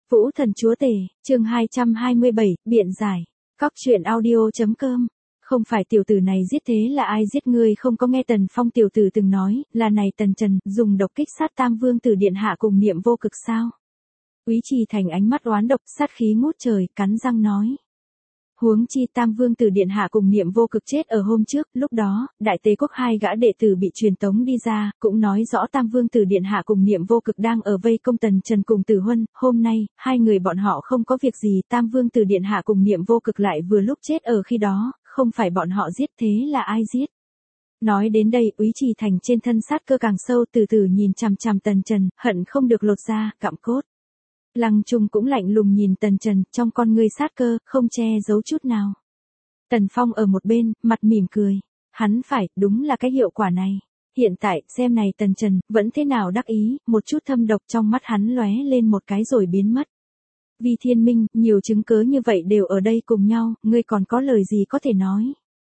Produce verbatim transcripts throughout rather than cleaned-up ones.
Vũ Thần Chúa Tể, chương hai trăm hai mươi bảy, biện giải. Cóc truyện audio.com. Không phải tiểu tử này giết thế là ai giết ngươi không có nghe Tần Phong tiểu tử từng nói, là này Tần Trần, dùng độc kích sát Tam Vương tử điện hạ cùng Niệm Vô Cực sao? Úy Trì Thành ánh mắt oán độc, sát khí ngút trời, cắn răng nói. Huống chi Tam Vương tử điện hạ cùng Niệm Vô Cực chết ở hôm trước, lúc đó, Đại Tế Quốc hai gã đệ tử bị truyền tống đi ra, cũng nói rõ Tam Vương tử điện hạ cùng Niệm Vô Cực đang ở vây công Tần Trần cùng Tử Huân, hôm nay, hai người bọn họ không có việc gì, Tam Vương tử điện hạ cùng Niệm Vô Cực lại vừa lúc chết ở khi đó, không phải bọn họ giết thế là ai giết? Nói đến đây, Úy Trì Thành trên thân sát cơ càng sâu, từ từ nhìn chằm chằm Tần Trần, hận không được lột ra, cặm cốt. Lăng Trung cũng lạnh lùng nhìn Tần Trần, trong con ngươi sát cơ, không che giấu chút nào. Tần Phong ở một bên, mặt mỉm cười. Hắn phải, đúng là cái hiệu quả này. Hiện tại, xem này Tần Trần, vẫn thế nào đắc ý, một chút thâm độc trong mắt hắn lóe lên một cái rồi biến mất. Vi Thiên Minh, nhiều chứng cớ như vậy đều ở đây cùng nhau, ngươi còn có lời gì có thể nói.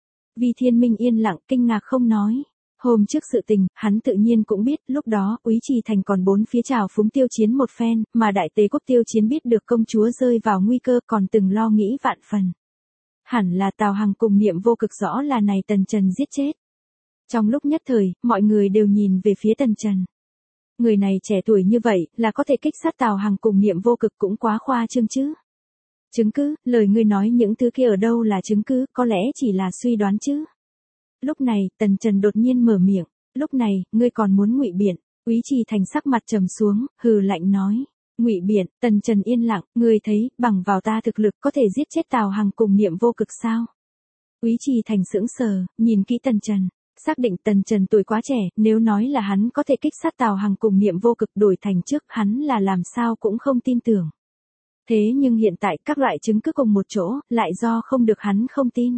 Vi Thiên Minh yên lặng, kinh ngạc không nói. Hôm trước sự tình, hắn tự nhiên cũng biết, lúc đó, Úy Trì Thành còn bốn phía trào phúng tiêu chiến một phen, mà Đại Tế Quốc tiêu chiến biết được công chúa rơi vào nguy cơ còn từng lo nghĩ vạn phần. Hẳn là Tào Hằng cùng Niệm Vô Cực rõ là này Tần Trần giết chết. Trong lúc nhất thời, mọi người đều nhìn về phía Tần Trần. Người này trẻ tuổi như vậy, là có thể kích sát Tào Hằng cùng Niệm Vô Cực cũng quá khoa trương chứ. Chứng cứ, lời ngươi nói những thứ kia ở đâu là chứng cứ, có lẽ chỉ là suy đoán chứ. Lúc này, Tần Trần đột nhiên mở miệng, lúc này, ngươi còn muốn ngụy biện, Úy Trì Thành sắc mặt trầm xuống, hừ lạnh nói, ngụy biện, Tần Trần yên lặng, ngươi thấy, bằng vào ta thực lực có thể giết chết Tào Hằng cùng Niệm Vô Cực sao? Úy Trì Thành sững sờ, nhìn kỹ Tần Trần, xác định Tần Trần tuổi quá trẻ, nếu nói là hắn có thể kích sát Tào Hằng cùng Niệm Vô Cực đổi thành trước hắn là làm sao cũng không tin tưởng. Thế nhưng hiện tại các loại chứng cứ cùng một chỗ, lại do không được hắn không tin.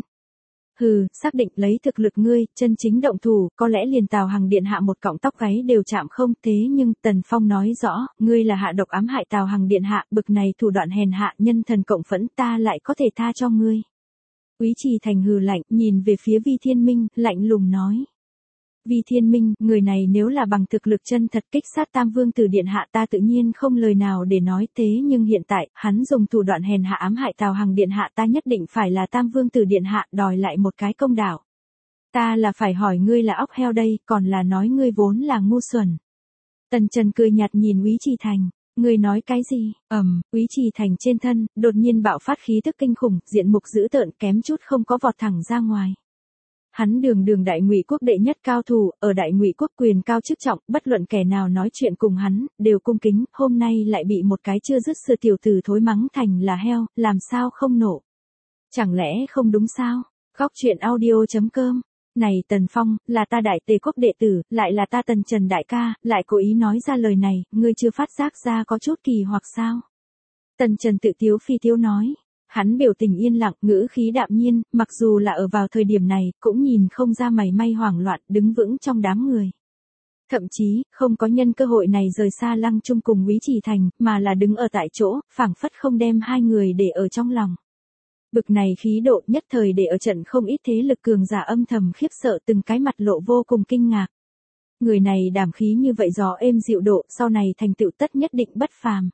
Hừ, xác định lấy thực lực ngươi, chân chính động thủ, có lẽ liền Tào Hằng điện hạ một cọng tóc gáy đều chạm không, thế nhưng, Tần Phong nói rõ, ngươi là hạ độc ám hại Tào Hằng điện hạ, bực này thủ đoạn hèn hạ nhân thần cộng phẫn ta lại có thể tha cho ngươi. Úy Trì Thành hừ lạnh, nhìn về phía Vi Thiên Minh, lạnh lùng nói. Vi Thiên Minh, người này nếu là bằng thực lực chân thật kích sát Tam Vương tử điện hạ ta tự nhiên không lời nào để nói thế nhưng hiện tại, hắn dùng thủ đoạn hèn hạ ám hại Tào Hằng điện hạ ta nhất định phải là Tam Vương tử điện hạ đòi lại một cái công đạo. Ta là phải hỏi ngươi là óc heo đây, còn là nói ngươi vốn là ngu xuẩn. Tần Trần cười nhạt nhìn Úy Trì Thành, ngươi nói cái gì? Ầm, Úy Trì Thành trên thân, đột nhiên bạo phát khí tức kinh khủng, diện mục dữ tợn kém chút không có vọt thẳng ra ngoài. Hắn đường đường Đại Ngụy Quốc đệ nhất cao thủ, ở Đại Ngụy Quốc quyền cao chức trọng, bất luận kẻ nào nói chuyện cùng hắn, đều cung kính, hôm nay lại bị một cái chưa dứt sự tiểu tử thối mắng thành là heo, làm sao không nổ. Chẳng lẽ không đúng sao? Góc truyện audio.com. Này Tần Phong, là ta Đại Tế Quốc đệ tử, lại là ta Tần Trần đại ca, lại cố ý nói ra lời này, ngươi chưa phát giác ra có chút kỳ hoặc sao? Tần Trần tự tiếu phi tiếu nói. Hắn biểu tình yên lặng, ngữ khí đạm nhiên, mặc dù là ở vào thời điểm này, cũng nhìn không ra mảy may hoảng loạn, đứng vững trong đám người. Thậm chí, không có nhân cơ hội này rời xa Lăng Trung cùng Úy Trì Thành, mà là đứng ở tại chỗ, phảng phất không đem hai người để ở trong lòng. Bực này khí độ nhất thời để ở trận không ít thế lực cường giả âm thầm khiếp sợ từng cái mặt lộ vô cùng kinh ngạc. Người này đảm khí như vậy gió êm dịu độ, sau này thành tựu tất nhất định bất phàm.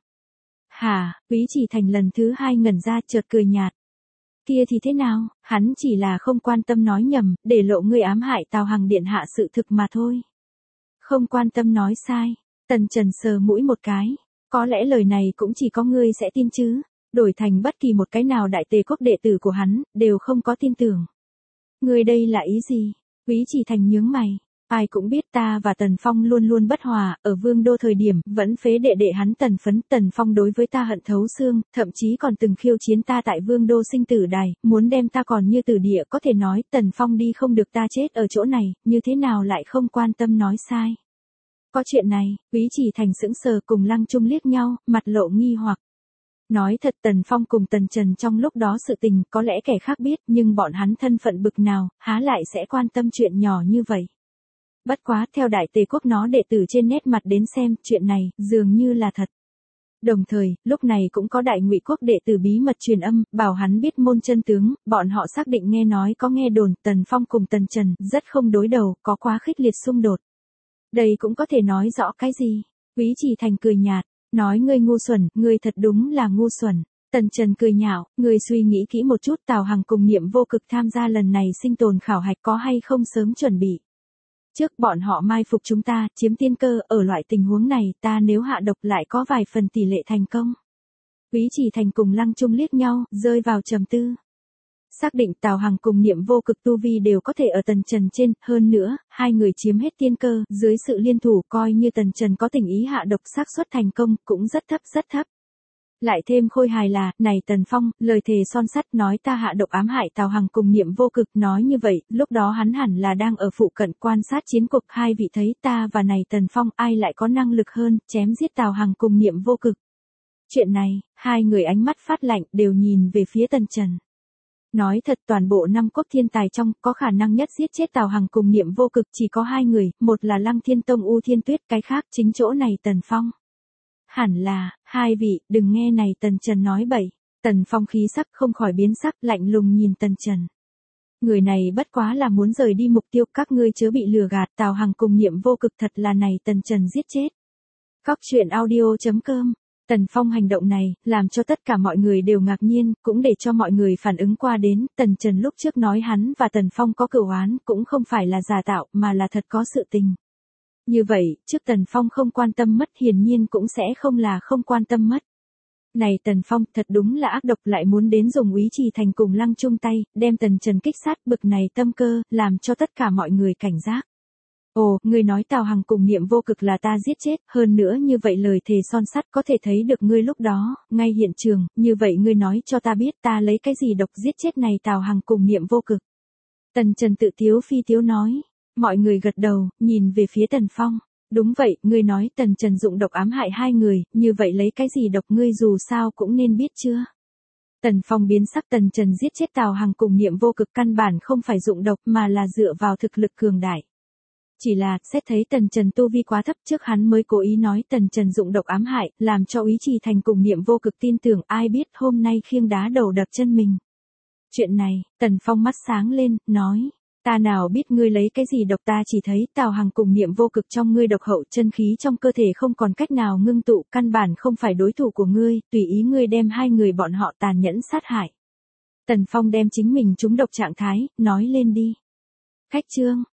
Hả, Úy Trì Thành lần thứ hai ngẩn ra chợt cười nhạt. Kia thì thế nào, hắn chỉ là không quan tâm nói nhầm, để lộ ngươi ám hại Tào Hằng điện hạ sự thực mà thôi. Không quan tâm nói sai, Tần Trần sờ mũi một cái, có lẽ lời này cũng chỉ có ngươi sẽ tin chứ, đổi thành bất kỳ một cái nào Đại Tế Quốc đệ tử của hắn, đều không có tin tưởng. Ngươi đây là ý gì? Úy Trì Thành nhướng mày. Ai cũng biết ta và Tần Phong luôn luôn bất hòa, ở Vương Đô thời điểm, vẫn phế đệ đệ hắn Tần Phấn, Tần Phong đối với ta hận thấu xương, thậm chí còn từng khiêu chiến ta tại Vương Đô sinh tử đài, muốn đem ta còn như tử địa, có thể nói, Tần Phong đi không được ta chết ở chỗ này, như thế nào lại không quan tâm nói sai. Có chuyện này, Úy Trì Thành sững sờ cùng Lăng Trung liếc nhau, mặt lộ nghi hoặc. Nói thật Tần Phong cùng Tần Trần trong lúc đó sự tình, có lẽ kẻ khác biết, nhưng bọn hắn thân phận bực nào, há lại sẽ quan tâm chuyện nhỏ như vậy. Bất quá, theo Đại Tế Quốc nó đệ tử trên nét mặt đến xem, chuyện này, dường như là thật. Đồng thời, lúc này cũng có Đại Ngụy Quốc đệ tử bí mật truyền âm, bảo hắn biết môn chân tướng, bọn họ xác định nghe nói có nghe đồn, Tần Phong cùng Tần Trần, rất không đối đầu, có quá khích liệt xung đột. Đây cũng có thể nói rõ cái gì? Úy Trì Thành cười nhạt, Nói ngươi ngu xuẩn, ngươi thật đúng là ngu xuẩn. Tần Trần cười nhạo, ngươi suy nghĩ kỹ một chút, Tào Hằng cùng Niệm Vô Cực tham gia lần này sinh tồn khảo hạch có hay không sớm chuẩn bị. Trước bọn họ mai phục chúng ta, chiếm tiên cơ, ở loại tình huống này, ta nếu hạ độc lại có vài phần tỷ lệ thành công. Úy Trì Thành cùng Lăng Trung liếc nhau, rơi vào trầm tư. Xác định Tào Hằng cùng Niệm Vô Cực tu vi đều có thể ở Tần Trần trên, hơn nữa, hai người chiếm hết tiên cơ, dưới sự liên thủ coi như Tần Trần có tình ý hạ độc xác suất thành công, cũng rất thấp rất thấp. Lại thêm khôi hài là, này Tần Phong, lời thề son sắt nói ta hạ độc ám hại Tào Hằng cùng Niệm Vô Cực, nói như vậy, lúc đó hắn hẳn là đang ở phụ cận quan sát chiến cuộc, hai vị thấy ta và này Tần Phong ai lại có năng lực hơn, chém giết Tào Hằng cùng Niệm Vô Cực. Chuyện này, hai người ánh mắt phát lạnh đều nhìn về phía Tần Trần. Nói thật toàn bộ năm quốc thiên tài trong có khả năng nhất giết chết Tào Hằng cùng Niệm Vô Cực chỉ có hai người, một là Lăng Thiên Tông U Thiên Tuyết, cái khác chính chỗ này Tần Phong. Hẳn là, hai vị, đừng nghe này Tần Trần nói bậy. Tần Phong khí sắc không khỏi biến sắc, lạnh lùng nhìn Tần Trần. Người này bất quá là muốn rời đi mục tiêu, các ngươi chớ bị lừa gạt, Tào Hằng cùng Niệm Vô Cực thật là này Tần Trần giết chết. Cóc truyện audio chấm com. Tần Phong hành động này, làm cho tất cả mọi người đều ngạc nhiên, cũng để cho mọi người phản ứng qua đến, Tần Trần lúc trước nói hắn và Tần Phong có cửu oán, cũng không phải là giả tạo, mà là thật có sự tình. Như vậy, trước Tần Phong không quan tâm mất hiển nhiên cũng sẽ không là không quan tâm mất. Này Tần Phong thật đúng là ác độc, lại muốn đến dùng Úy Trì Thành cùng Lăng Trung tay, đem Tần Trần kích sát, bực này tâm cơ, làm cho tất cả mọi người cảnh giác. Ồ, ngươi nói Tào Hằng cùng Niệm Vô Cực là ta giết chết, hơn nữa như vậy lời thề son sắt có thể thấy được ngươi lúc đó, ngay hiện trường, như vậy ngươi nói cho ta biết ta lấy cái gì độc giết chết này Tào Hằng cùng Niệm Vô Cực. Tần Trần tự tiếu phi tiếu nói, mọi người gật đầu, nhìn về phía Tần Phong. Đúng vậy, ngươi nói Tần Trần dụng độc ám hại hai người, như vậy lấy cái gì độc ngươi dù sao cũng nên biết chưa? Tần Phong biến sắc, Tần Trần giết chết Tào Hằng cùng Niệm Vô Cực căn bản không phải dụng độc mà là dựa vào thực lực cường đại. Chỉ là, xét thấy Tần Trần tu vi quá thấp trước hắn mới cố ý nói Tần Trần dụng độc ám hại, làm cho Úy Trì Thành cùng Niệm Vô Cực tin tưởng, ai biết hôm nay khiêng đá đầu đập chân mình. Chuyện này, Tần Phong mắt sáng lên, nói, ta nào biết ngươi lấy cái gì độc, ta chỉ thấy Tào Hằng cùng Niệm Vô Cực trong ngươi độc hậu, chân khí trong cơ thể không còn cách nào ngưng tụ, căn bản không phải đối thủ của ngươi, tùy ý ngươi đem hai người bọn họ tàn nhẫn sát hại. Tần Phong đem chính mình trúng độc trạng thái, nói lên đi. Khách trương.